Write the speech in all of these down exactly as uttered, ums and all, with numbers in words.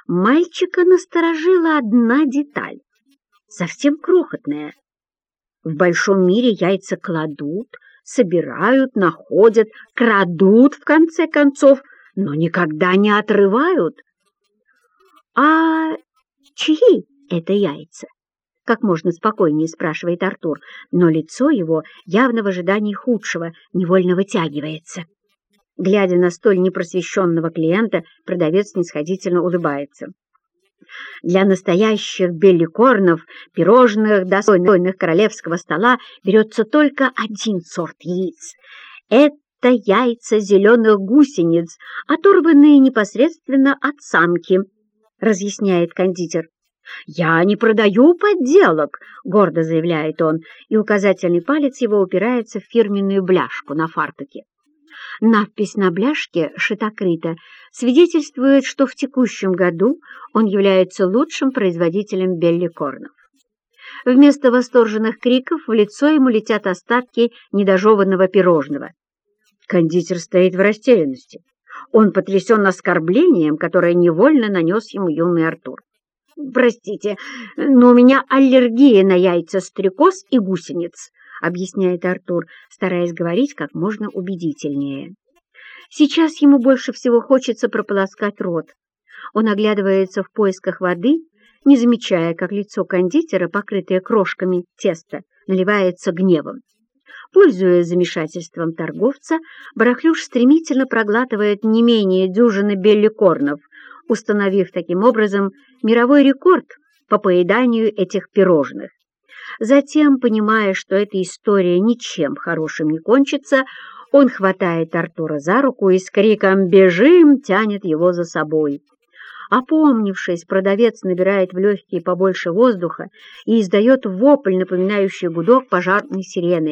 Мальчика насторожила одна деталь, совсем крохотная. В большом мире яйца кладут, собирают, находят, крадут, в конце концов, но никогда не отрывают. «А чьи это яйца?» — как можно спокойнее спрашивает Артур, но лицо его, явно в ожидании худшего, невольно вытягивается. Глядя на столь непросвещенного клиента, продавец снисходительно улыбается. Для настоящих белликорнов, пирожных, достойных королевского стола, берется только один сорт яиц. Это яйца зеленых гусениц, оторванные непосредственно от самки, разъясняет кондитер. «Я не продаю подделок», — гордо заявляет он, и указательный палец его упирается в фирменную бляшку на фартуке. Надпись на бляшке «Шитокрыто» свидетельствует, что в текущем году он является лучшим производителем белликорнов. Вместо восторженных криков в лицо ему летят остатки недожеванного пирожного. Кондитер стоит в растерянности. Он потрясен оскорблением, которое невольно нанес ему юный Артур. «Простите, но у меня аллергия на яйца стрекоз и гусениц», — объясняет Артур, стараясь говорить как можно убедительнее. Сейчас ему больше всего хочется прополоскать рот. Он оглядывается в поисках воды, не замечая, как лицо кондитера, покрытое крошками теста, наливается гневом. Пользуясь замешательством торговца, барахлюш стремительно проглатывает не менее дюжины белликорнов, установив таким образом мировой рекорд по поеданию этих пирожных. Затем, понимая, что эта история ничем хорошим не кончится, он хватает Артура за руку и с криком «Бежим!» тянет его за собой. Опомнившись, продавец набирает в легкие побольше воздуха и издает вопль, напоминающий гудок пожарной сирены.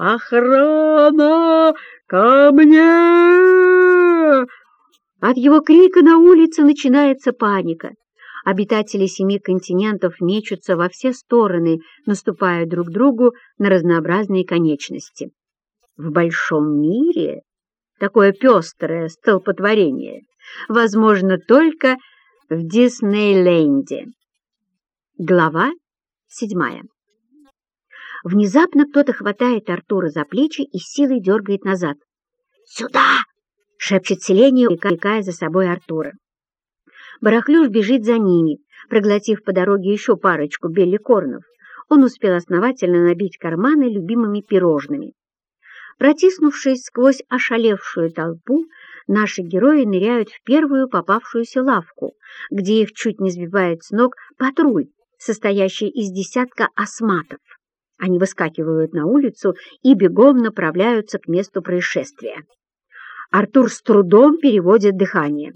«Охрана! Ко мне!» От его крика на улице начинается паника. Обитатели семи континентов мечутся во все стороны, наступая друг другу на разнообразные конечности. В большом мире такое пестрое столпотворение возможно только в Диснейленде. Глава седьмая. Внезапно кто-то хватает Артура за плечи и силой дергает назад. «Сюда!» — шепчет Селения, увлекая за собой Артура. Барахлюш бежит за ними, проглотив по дороге еще парочку белликорнов. Он успел основательно набить карманы любимыми пирожными. Протиснувшись сквозь ошалевшую толпу, наши герои ныряют в первую попавшуюся лавку, где их чуть не сбивает с ног патруль, состоящий из десятка осматов. Они выскакивают на улицу и бегом направляются к месту происшествия. Артур с трудом переводит дыхание.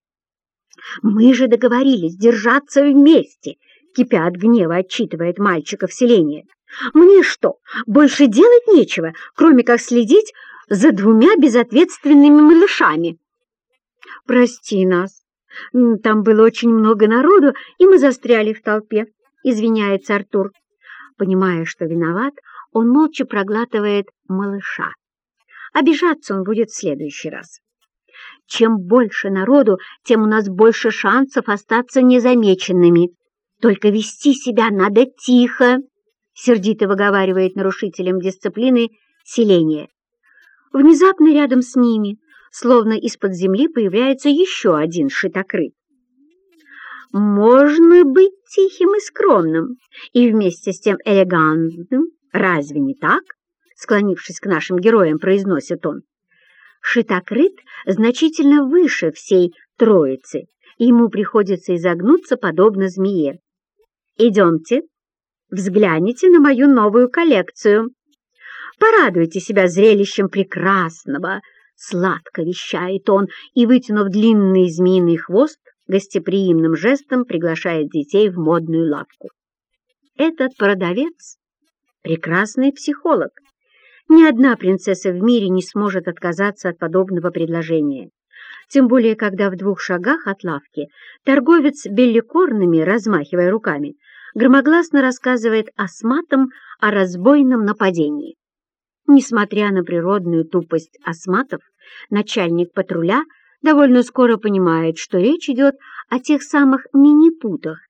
«Мы же договорились держаться вместе!» — кипя от гнева, отчитывает мальчика в селении. «Мне что, больше делать нечего, кроме как следить за двумя безответственными малышами?» «Прости нас, там было очень много народу, и мы застряли в толпе», — извиняется Артур. Понимая, что виноват, он молча проглатывает малыша. Обижаться он будет в следующий раз. «Чем больше народу, тем у нас больше шансов остаться незамеченными. Только вести себя надо тихо», — сердито выговаривает нарушителям дисциплины Селения. Внезапно рядом с ними, словно из-под земли, появляется еще один шитокрыт. «Можно быть тихим и скромным, и вместе с тем элегантным, разве не так?» Склонившись к нашим героям, произносит он. Шитокрыт значительно выше всей троицы, и ему приходится изогнуться подобно змее. «Идемте, взгляните на мою новую коллекцию. Порадуйте себя зрелищем прекрасного», — сладко вещает он, и, вытянув длинный змеиный хвост, гостеприимным жестом приглашает детей в модную лавку. Этот продавец — прекрасный психолог. Ни одна принцесса в мире не сможет отказаться от подобного предложения. Тем более, когда в двух шагах от лавки торговец белликорнами, размахивая руками, громогласно рассказывает осматам о разбойном нападении. Несмотря на природную тупость осматов, начальник патруля довольно скоро понимает, что речь идет о тех самых минипутах,